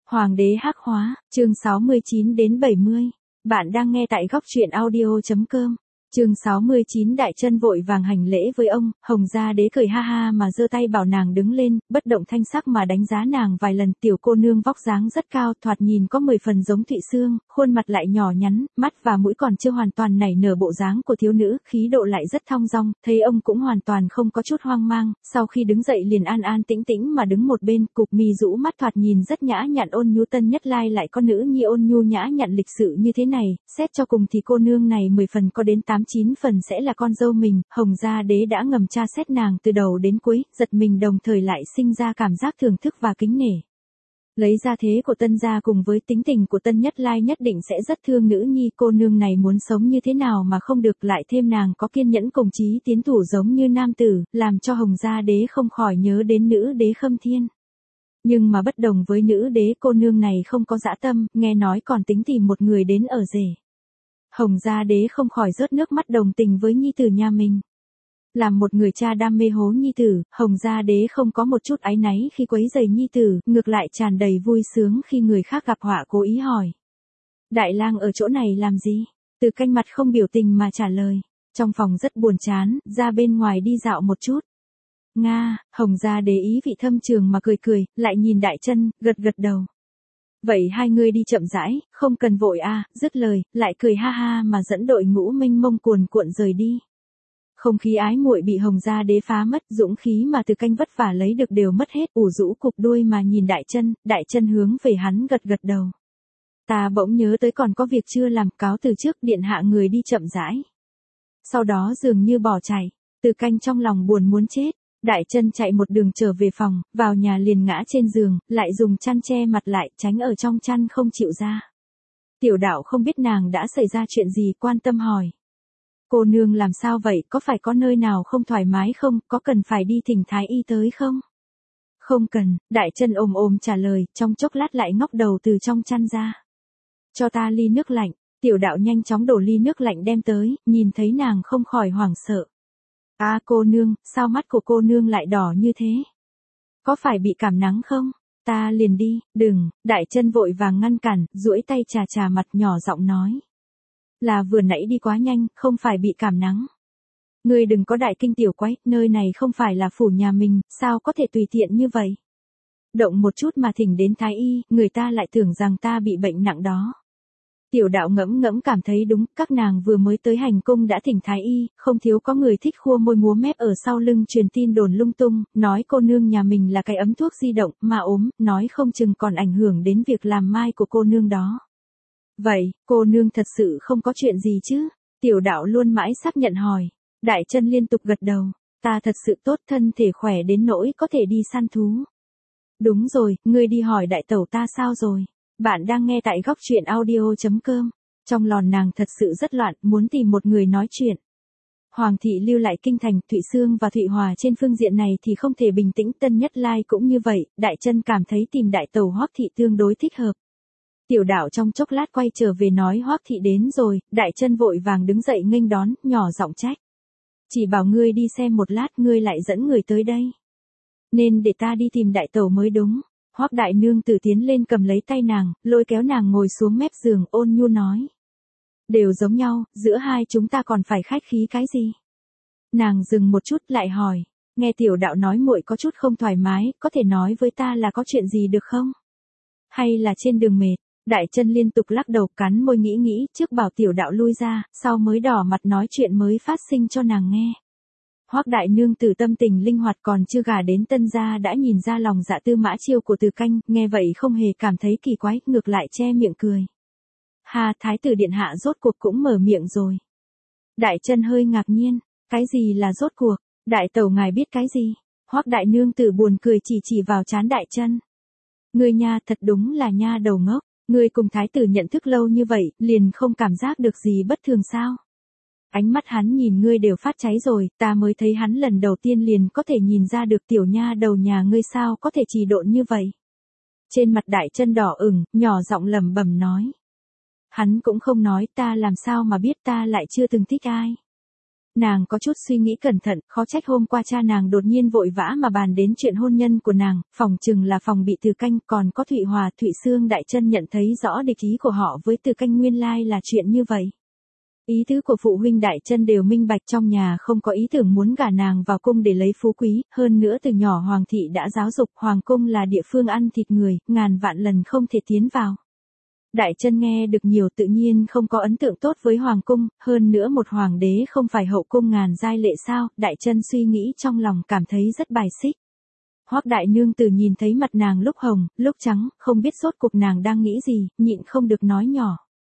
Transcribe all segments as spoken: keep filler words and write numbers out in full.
Hoàng đế hắc hóa, chương sáu mươi chín đến bảy mươi. Bạn đang nghe tại góc truyện audio chấm com. Chương sáu mươi chín Đại Chân vội vàng hành lễ với ông, Hồng Gia Đế cười ha ha mà giơ tay bảo nàng đứng lên, bất động thanh sắc mà đánh giá nàng vài lần. Tiểu cô nương vóc dáng rất cao, thoạt nhìn có mười phần giống Thụy Xương, khuôn mặt lại nhỏ nhắn, mắt và mũi còn chưa hoàn toàn nảy nở bộ dáng của thiếu nữ, khí độ lại rất thong dong. Thấy ông cũng hoàn toàn không có chút hoang mang, sau khi đứng dậy liền an an tĩnh tĩnh mà đứng một bên, cụp mi rũ mắt thoạt nhìn rất nhã nhặn ôn nhu. Tân Nhất Lai lại có nữ nhi ôn nhu nhã nhặn lịch sự như thế này, xét cho cùng thì cô nương này mười phần có đến tám chín phần sẽ là con dâu mình. Hồng Gia Đế đã ngầm tra xét nàng từ đầu đến cuối, giật mình đồng thời lại sinh ra cảm giác thưởng thức và kính nể. Lấy gia thế của Tân gia cùng với tính tình của Tân Nhất Lai nhất định sẽ rất thương nữ nhi, cô nương này muốn sống như thế nào mà không được, lại thêm nàng có kiên nhẫn cùng chí tiến thủ giống như nam tử, làm cho Hồng Gia Đế không khỏi nhớ đến nữ đế Khâm Thiên. Nhưng mà bất đồng với nữ đế, cô nương này không có dã tâm, nghe nói còn tính tìm một người đến ở rể. Hồng Gia Đế không khỏi rớt nước mắt đồng tình với nhi tử nhà mình. Làm một người cha đam mê hố nhi tử, Hồng Gia Đế không có một chút áy náy khi quấy rầy nhi tử, ngược lại tràn đầy vui sướng khi người khác gặp họa cố ý hỏi. Đại lang ở chỗ này làm gì? Từ Canh mặt không biểu tình mà trả lời. Trong phòng rất buồn chán, ra bên ngoài đi dạo một chút. Nga, Hồng Gia Đế ý vị thâm trường mà cười cười, lại nhìn Đại Chân, gật gật đầu. Vậy hai người đi chậm rãi, không cần vội a, à, dứt lời, lại cười ha ha mà dẫn đội ngũ mênh mông cuồn cuộn rời đi. Không khí ái muội bị Hồng Gia Đế phá mất, dũng khí mà Từ Canh vất vả lấy được đều mất hết, ủ rũ cục đuôi mà nhìn Đại Chân, Đại Chân hướng về hắn gật gật đầu. Ta bỗng nhớ tới còn có việc chưa làm, cáo từ trước, điện hạ người đi chậm rãi. Sau đó dường như bỏ chạy, Từ Canh trong lòng buồn muốn chết. Đại Chân chạy một đường trở về phòng, vào nhà liền ngã trên giường, lại dùng chăn che mặt lại, tránh ở trong chăn không chịu ra. Tiểu Đạo không biết nàng đã xảy ra chuyện gì, quan tâm hỏi. Cô nương làm sao vậy, có phải có nơi nào không thoải mái không, có cần phải đi thỉnh thái y tới không? Không cần, Đại Chân ôm ôm trả lời, trong chốc lát lại ngóc đầu từ trong chăn ra. Cho ta ly nước lạnh. Tiểu Đạo nhanh chóng đổ ly nước lạnh đem tới, nhìn thấy nàng không khỏi hoảng sợ. À cô nương, sao mắt của cô nương lại đỏ như thế? Có phải bị cảm nắng không? Ta liền đi, đừng, Đại Chân vội vàng ngăn cản, duỗi tay chà chà mặt, nhỏ giọng nói. Là vừa nãy đi quá nhanh, không phải bị cảm nắng. Ngươi đừng có đại kinh tiểu quái, nơi này không phải là phủ nhà mình, sao có thể tùy tiện như vậy? Động một chút mà thỉnh đến thái y, người ta lại tưởng rằng ta bị bệnh nặng đó. Tiểu Đạo ngẫm ngẫm cảm thấy đúng, các nàng vừa mới tới hành cung đã thỉnh thái y, không thiếu có người thích khua môi múa mép ở sau lưng truyền tin đồn lung tung, nói cô nương nhà mình là cái ấm thuốc di động, mà ốm, nói không chừng còn ảnh hưởng đến việc làm mai của cô nương đó. Vậy, cô nương thật sự không có chuyện gì chứ? Tiểu Đạo luôn mãi xác nhận hỏi. Đại Chân liên tục gật đầu, ta thật sự tốt, thân thể khỏe đến nỗi có thể đi săn thú. Đúng rồi, ngươi đi hỏi đại tẩu ta sao rồi? Bạn đang nghe tại góc truyện audio chấm com. Trong lòn nàng thật sự rất loạn, muốn tìm một người nói chuyện. Hoàng thị lưu lại kinh thành, Thụy Xương và Thụy Hòa trên phương diện này thì không thể bình tĩnh, Tân Nhất Lai cũng như vậy, Đại Chân cảm thấy tìm đại tẩu Hoắc thị tương đối thích hợp. Tiểu Đạo trong chốc lát quay trở về nói Hoắc thị đến rồi, Đại Chân vội vàng đứng dậy nghênh đón, nhỏ giọng trách. Chỉ bảo ngươi đi xem một lát, ngươi lại dẫn người tới đây. Nên để ta đi tìm đại tẩu mới đúng. Hoắc đại nương tử tiến lên cầm lấy tay nàng, lôi kéo nàng ngồi xuống mép giường, ôn nhu nói. Đều giống nhau, giữa hai chúng ta còn phải khách khí cái gì? Nàng dừng một chút lại hỏi, nghe Tiểu Đạo nói muội có chút không thoải mái, có thể nói với ta là có chuyện gì được không? Hay là trên đường mệt? Đại Chân liên tục lắc đầu, cắn môi nghĩ nghĩ, trước bảo Tiểu Đạo lui ra, sau mới đỏ mặt nói chuyện mới phát sinh cho nàng nghe. Hoắc đại nương tử tâm tình linh hoạt, còn chưa gả đến Tân gia đã nhìn ra lòng dạ Tư Mã Chiêu của Từ Canh, nghe vậy không hề cảm thấy kỳ quái, ngược lại che miệng cười. Ha, thái tử điện hạ rốt cuộc cũng mở miệng rồi. Đại Chân hơi ngạc nhiên, cái gì là rốt cuộc? Đại tẩu ngài biết cái gì? Hoắc đại nương tử buồn cười chỉ chỉ vào trán Đại Chân. Ngươi nha, thật đúng là nha đầu ngốc, ngươi cùng thái tử nhận thức lâu như vậy, liền không cảm giác được gì bất thường sao? Ánh mắt hắn nhìn ngươi đều phát cháy rồi, ta mới thấy hắn lần đầu tiên liền có thể nhìn ra được tiểu nha đầu nhà ngươi sao có thể trì độn như vậy. Trên mặt Đại Chân đỏ ửng, nhỏ giọng lẩm bẩm nói. Hắn cũng không nói, ta làm sao mà biết, ta lại chưa từng thích ai. Nàng có chút suy nghĩ cẩn thận, khó trách hôm qua cha nàng đột nhiên vội vã mà bàn đến chuyện hôn nhân của nàng, phòng chừng là phòng bị Từ Canh, còn có Thụy Hòa, Thụy Sương đại chân nhận thấy rõ địch ý của họ với Từ Canh nguyên lai là chuyện như vậy. Ý tứ của phụ huynh đại chân đều minh bạch, trong nhà không có ý tưởng muốn gả nàng vào cung để lấy phú quý, hơn nữa từ nhỏ Hoàng thị đã giáo dục Hoàng cung là địa phương ăn thịt người, ngàn vạn lần không thể tiến vào. Đại chân nghe được nhiều tự nhiên không có ấn tượng tốt với Hoàng cung, hơn nữa một hoàng đế không phải hậu cung ngàn giai lệ sao, đại chân suy nghĩ trong lòng cảm thấy rất bài xích. Hoắc đại nương tử nhìn thấy mặt nàng lúc hồng, lúc trắng, không biết sốt cuộc nàng đang nghĩ gì, nhịn không được nói nhỏ.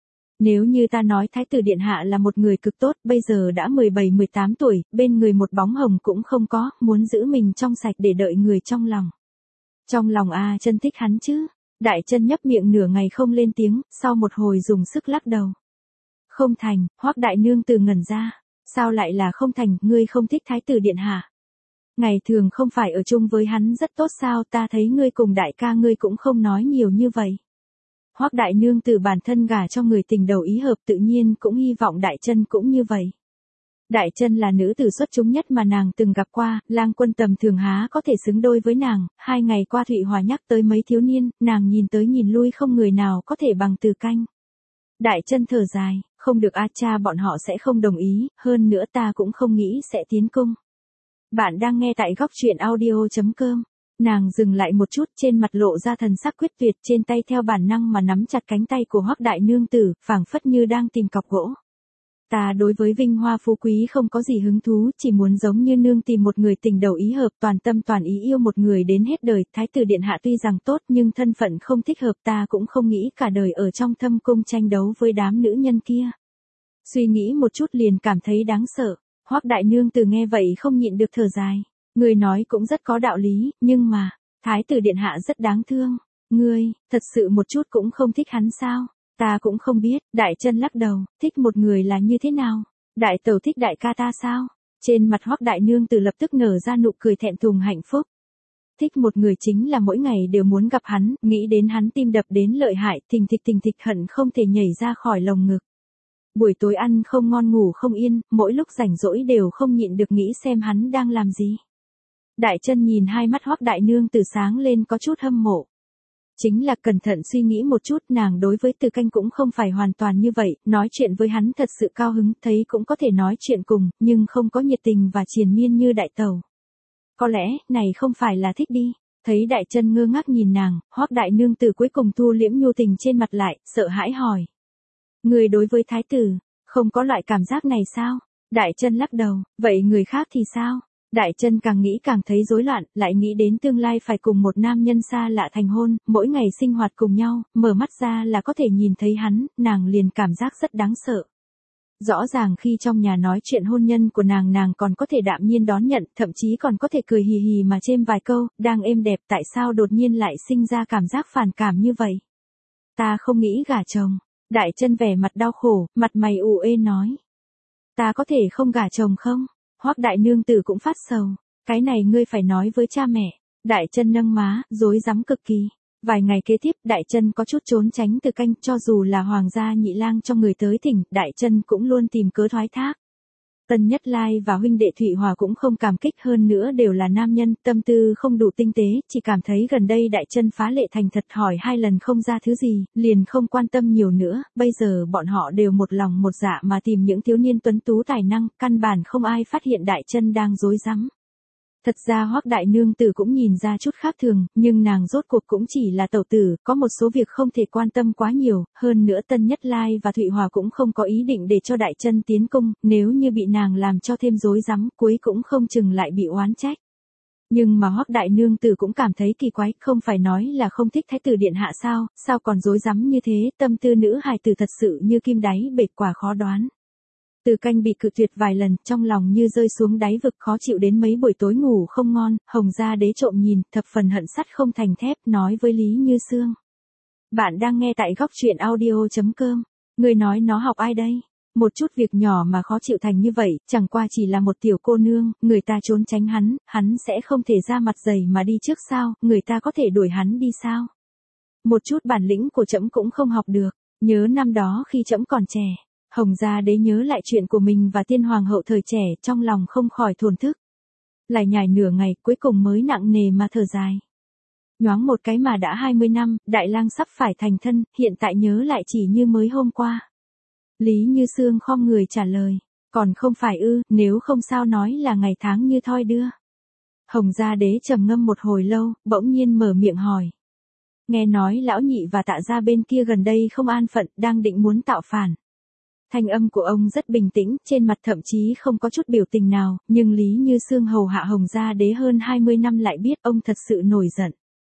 Nếu như ta nói Thái tử Điện Hạ là một người cực tốt, bây giờ đã mười bảy mười tám tuổi, bên người một bóng hồng cũng không có, muốn giữ mình trong sạch để đợi người trong lòng. Trong lòng a chân thích hắn chứ? Đại chân nhấp miệng nửa ngày không lên tiếng, sau một hồi dùng sức lắc đầu. Không thành, Hoắc đại nương tử ngẩn ra. Sao lại là không thành, ngươi không thích Thái tử Điện Hạ? Ngày thường không phải ở chung với hắn rất tốt sao, ta thấy ngươi cùng đại ca ngươi cũng không nói nhiều như vậy. Hoắc đại nương tử bản thân gả cho người tình đầu ý hợp tự nhiên cũng hy vọng đại chân cũng như vậy. Đại chân là nữ tử xuất chúng nhất mà nàng từng gặp qua, lang quân tầm thường há có thể xứng đôi với nàng, hai ngày qua Thụy Hòa nhắc tới mấy thiếu niên, nàng nhìn tới nhìn lui không người nào có thể bằng Từ Canh. Đại chân thở dài, không được a cha bọn họ sẽ không đồng ý, hơn nữa ta cũng không nghĩ sẽ tiến cung. Bạn đang nghe tại góc truyện audio chấm com. Nàng dừng lại một chút, trên mặt lộ ra thần sắc quyết tuyệt, trên tay theo bản năng mà nắm chặt cánh tay của Hoắc đại nương tử, phảng phất như đang tìm cọc gỗ. Ta đối với vinh hoa phú quý không có gì hứng thú, chỉ muốn giống như nương tìm một người tình đầu ý hợp, toàn tâm toàn ý yêu một người đến hết đời. Thái tử Điện Hạ tuy rằng tốt nhưng thân phận không thích hợp, ta cũng không nghĩ cả đời ở trong thâm cung tranh đấu với đám nữ nhân kia. Suy nghĩ một chút liền cảm thấy đáng sợ. Hoắc đại nương tử nghe vậy không nhịn được thở dài. Ngươi nói cũng rất có đạo lý, nhưng mà, Thái tử Điện Hạ rất đáng thương. Ngươi, thật sự một chút cũng không thích hắn sao? Ta cũng không biết, đại chân lắc đầu, thích một người là như thế nào? Đại tẩu thích đại ca ta sao? Trên mặt Hoắc đại nương tử lập tức nở ra nụ cười thẹn thùng hạnh phúc. Thích một người chính là mỗi ngày đều muốn gặp hắn, nghĩ đến hắn tim đập đến lợi hại, thình thịch thình thịch hận không thể nhảy ra khỏi lồng ngực. Buổi tối ăn không ngon ngủ không yên, mỗi lúc rảnh rỗi đều không nhịn được nghĩ xem hắn đang làm gì. Đại chân nhìn hai mắt Hoắc đại nương tử sáng lên có chút hâm mộ. Chính là cẩn thận suy nghĩ một chút, nàng đối với Từ Canh cũng không phải hoàn toàn như vậy, nói chuyện với hắn thật sự cao hứng, thấy cũng có thể nói chuyện cùng, nhưng không có nhiệt tình và triền miên như đại tẩu. Có lẽ, này không phải là thích đi. Thấy đại chân ngơ ngác nhìn nàng, Hoắc đại nương tử cuối cùng thu liễm nhu tình trên mặt lại, sợ hãi hỏi. Người đối với thái tử, không có loại cảm giác này sao? Đại chân lắc đầu, vậy người khác thì sao? Đại chân càng nghĩ càng thấy rối loạn, lại nghĩ đến tương lai phải cùng một nam nhân xa lạ thành hôn, mỗi ngày sinh hoạt cùng nhau, mở mắt ra là có thể nhìn thấy hắn, nàng liền cảm giác rất đáng sợ. Rõ ràng khi trong nhà nói chuyện hôn nhân của nàng nàng còn có thể đạm nhiên đón nhận, thậm chí còn có thể cười hì hì mà chêm vài câu, đang êm đẹp, tại sao đột nhiên lại sinh ra cảm giác phản cảm như vậy? Ta không nghĩ gả chồng. Đại chân vẻ mặt đau khổ, mặt mày ủ ê nói. Ta có thể không gả chồng không? Hoắc đại nương tử cũng phát sầu. Cái này ngươi phải nói với cha mẹ. Đại chân nâng má, rối rắm cực kỳ. Vài ngày kế tiếp, đại chân có chút trốn tránh Từ Canh, cho dù là hoàng gia nhị lang cho người tới thỉnh, đại chân cũng luôn tìm cớ thoái thác. Tân Nhất Lai và huynh đệ Thụy Hòa cũng không cảm kích, hơn nữa đều là nam nhân, tâm tư không đủ tinh tế, chỉ cảm thấy gần đây đại chân phá lệ thành thật, hỏi hai lần không ra thứ gì, liền không quan tâm nhiều nữa, bây giờ bọn họ đều một lòng một dạ mà tìm những thiếu niên tuấn tú tài năng, căn bản không ai phát hiện đại chân đang rối rắm. Thật ra Hoắc đại nương tử cũng nhìn ra chút khác thường, nhưng nàng rốt cuộc cũng chỉ là tẩu tử, có một số việc không thể quan tâm quá nhiều, hơn nữa Tân Nhất Lai và Thụy Hòa cũng không có ý định để cho đại chân tiến cung, nếu như bị nàng làm cho thêm rối rắm, cuối cũng không chừng lại bị oán trách. Nhưng mà Hoắc đại nương tử cũng cảm thấy kỳ quái, không phải nói là không thích thái tử điện hạ sao, sao còn rối rắm như thế, tâm tư nữ hài tử thật sự như kim đáy bể, quả khó đoán. Từ Canh bị cự tuyệt vài lần, trong lòng như rơi xuống đáy vực, khó chịu đến mấy buổi tối ngủ không ngon, Hồng Gia Đế trộm nhìn, thập phần hận sắt không thành thép, nói với Lý Như Sương. Bạn đang nghe tại góc truyện audio chấm com. Người nói nó học ai đây? Một chút việc nhỏ mà khó chịu thành như vậy, chẳng qua chỉ là một tiểu cô nương, người ta trốn tránh hắn, hắn sẽ không thể ra mặt dày mà đi trước sao, người ta có thể đuổi hắn đi sao? Một chút bản lĩnh của trẫm cũng không học được, nhớ năm đó khi trẫm còn trẻ. Hồng Gia Đế nhớ lại chuyện của mình và Tiên Hoàng hậu thời trẻ, trong lòng không khỏi thổn thức. Lại nhải nửa ngày, cuối cùng mới nặng nề mà thở dài. Nhoáng một cái mà đã hai mươi năm, Đại Lang sắp phải thành thân, hiện tại nhớ lại chỉ như mới hôm qua. Lý Như Sương khom người trả lời, còn không phải ư, nếu không sao nói là ngày tháng như thoi đưa. Hồng Gia Đế trầm ngâm một hồi lâu, bỗng nhiên mở miệng hỏi. Nghe nói lão nhị và Tạ gia bên kia gần đây không an phận, đang định muốn tạo phản. Thanh âm của ông rất bình tĩnh, trên mặt thậm chí không có chút biểu tình nào, nhưng Lý Như Sương hầu hạ Hồng Gia Đế hơn hai mươi năm lại biết ông thật sự nổi giận.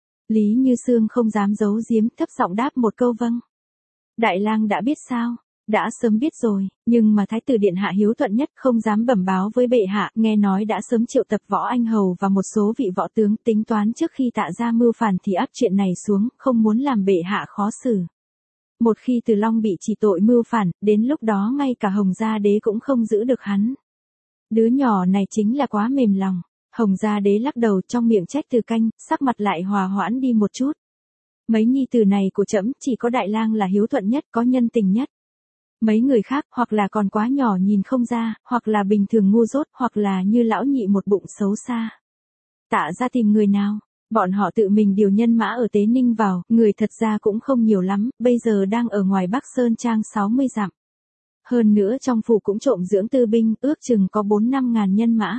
Lý Như Sương không dám giấu giếm, thấp giọng đáp một câu vâng. Đại Lang đã biết sao? Đã sớm biết rồi, nhưng mà Thái tử Điện Hạ hiếu thuận nhất không dám bẩm báo với bệ hạ, nghe nói đã sớm triệu tập võ anh hầu và một số vị võ tướng tính toán trước khi Tạ gia mưu phản thì áp chuyện này xuống, không muốn làm bệ hạ khó xử. Một khi Từ Long bị chỉ tội mưu phản, đến lúc đó ngay cả Hồng Gia Đế cũng không giữ được hắn. Đứa nhỏ này chính là quá mềm lòng. Hồng Gia Đế lắc đầu, trong miệng trách Từ Canh, sắc mặt lại hòa hoãn đi một chút. Mấy nhi tử này của trẫm chỉ có Đại Lang là hiếu thuận nhất, có nhân tình nhất. Mấy người khác hoặc là còn quá nhỏ nhìn không ra, hoặc là bình thường ngu dốt, hoặc là như lão nhị một bụng xấu xa. Tạ gia tìm người nào? Bọn họ tự mình điều nhân mã ở Tế Ninh vào, người thật ra cũng không nhiều lắm, bây giờ đang ở ngoài Bắc Sơn Trang sáu mươi dặm. Hơn nữa trong phủ cũng trộm dưỡng tư binh, ước chừng có bốn năm ngàn nhân mã.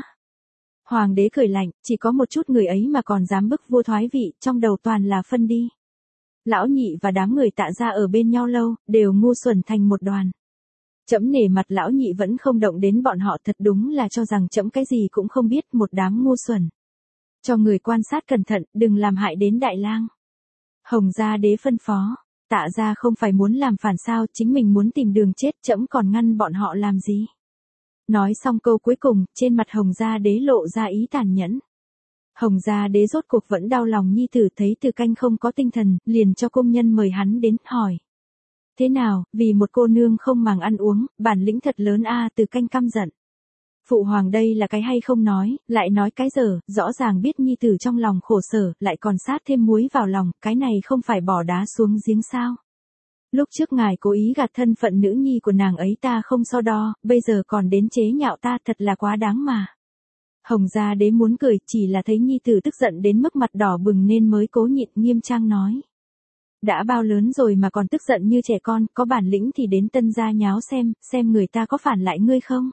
Hoàng đế cười lạnh, chỉ có một chút người ấy mà còn dám bức vua thoái vị, trong đầu toàn là phân đi. Lão nhị và đám người Tạ gia ở bên nhau lâu, đều ngu xuẩn thành một đoàn. Trẫm nể mặt lão nhị vẫn không động đến bọn họ, thật đúng là cho rằng trẫm cái gì cũng không biết, một đám ngu xuẩn. Cho người quan sát cẩn thận, đừng làm hại đến Đại Lang. Hồng Gia Đế phân phó, Tạ gia không phải muốn làm phản sao, chính mình muốn tìm đường chết, trẫm còn ngăn bọn họ làm gì. Nói xong câu cuối cùng, trên mặt Hồng Gia Đế lộ ra ý tàn nhẫn. Hồng Gia Đế rốt cuộc vẫn đau lòng nhi tử, thấy Từ Canh không có tinh thần, liền cho công nhân mời hắn đến, hỏi. Thế nào, vì một cô nương không màng ăn uống, bản lĩnh thật lớn a. Từ Canh căm giận. Phụ hoàng đây là cái hay không nói, lại nói cái dở, rõ ràng biết nhi tử trong lòng khổ sở, lại còn sát thêm muối vào lòng, cái này không phải bỏ đá xuống giếng sao. Lúc trước ngài cố ý gạt thân phận nữ nhi của nàng ấy ta không so đo, bây giờ còn đến chế nhạo ta, thật là quá đáng mà. Hồng Gia Đế muốn cười, chỉ là thấy nhi tử tức giận đến mức mặt đỏ bừng nên mới cố nhịn, nghiêm trang nói. Đã bao lớn rồi mà còn tức giận như trẻ con, có bản lĩnh thì đến Tân gia nháo xem, xem người ta có phản lại ngươi không.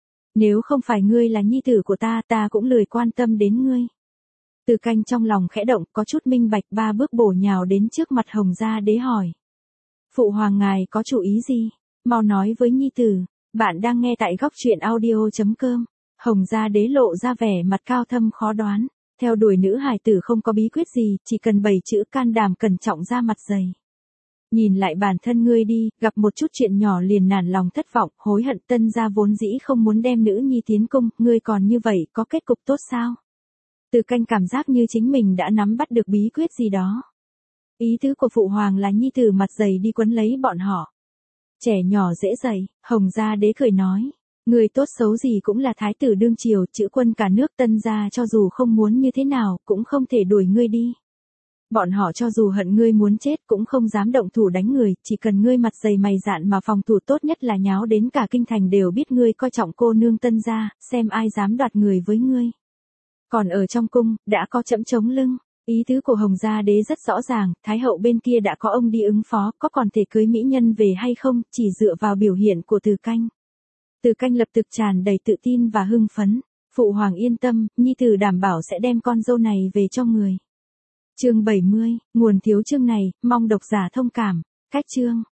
Nếu không phải ngươi là nhi tử của ta, ta cũng lười quan tâm đến ngươi. Từ Canh trong lòng khẽ động, có chút minh bạch, ba bước bổ nhào đến trước mặt Hồng Gia Đế hỏi. Phụ hoàng ngài có chủ ý gì? Mau nói với nhi tử. Bạn đang nghe tại góc truyện audio chấm com. Hồng Gia Đế lộ ra vẻ mặt cao thâm khó đoán. Theo đuổi nữ hài tử không có bí quyết gì, chỉ cần bảy chữ can đảm cẩn trọng ra mặt dày. Nhìn lại bản thân ngươi đi, gặp một chút chuyện nhỏ liền nản lòng thất vọng, hối hận. Tân gia vốn dĩ không muốn đem nữ nhi tiến cung, ngươi còn như vậy, có kết cục tốt sao? Từ Canh cảm giác như chính mình đã nắm bắt được bí quyết gì đó. Ý tứ của phụ hoàng là nhi tử mặt dày đi quấn lấy bọn họ. Trẻ nhỏ dễ dạy, Hồng Gia Đế cười nói. Người tốt xấu gì cũng là thái tử đương triều, chữ quân cả nước Tân gia, cho dù không muốn như thế nào, cũng không thể đuổi ngươi đi. Bọn họ cho dù hận ngươi muốn chết cũng không dám động thủ đánh người, chỉ cần ngươi mặt dày mày dạn mà phòng thủ, tốt nhất là nháo đến cả kinh thành đều biết ngươi coi trọng cô nương Tân gia, xem ai dám đoạt người với ngươi. Còn ở trong cung, đã có trẫm chống lưng. Ý tứ của Hồng Gia Đế rất rõ ràng, Thái hậu bên kia đã có ông đi ứng phó, có còn thể cưới mỹ nhân về hay không, chỉ dựa vào biểu hiện của Từ Canh. Từ Canh lập tức tràn đầy tự tin và hưng phấn. Phụ hoàng yên tâm, nhi tử đảm bảo sẽ đem con dâu này về cho người. Chương bảy mươi, nguồn thiếu chương này, mong độc giả thông cảm. Cách chương.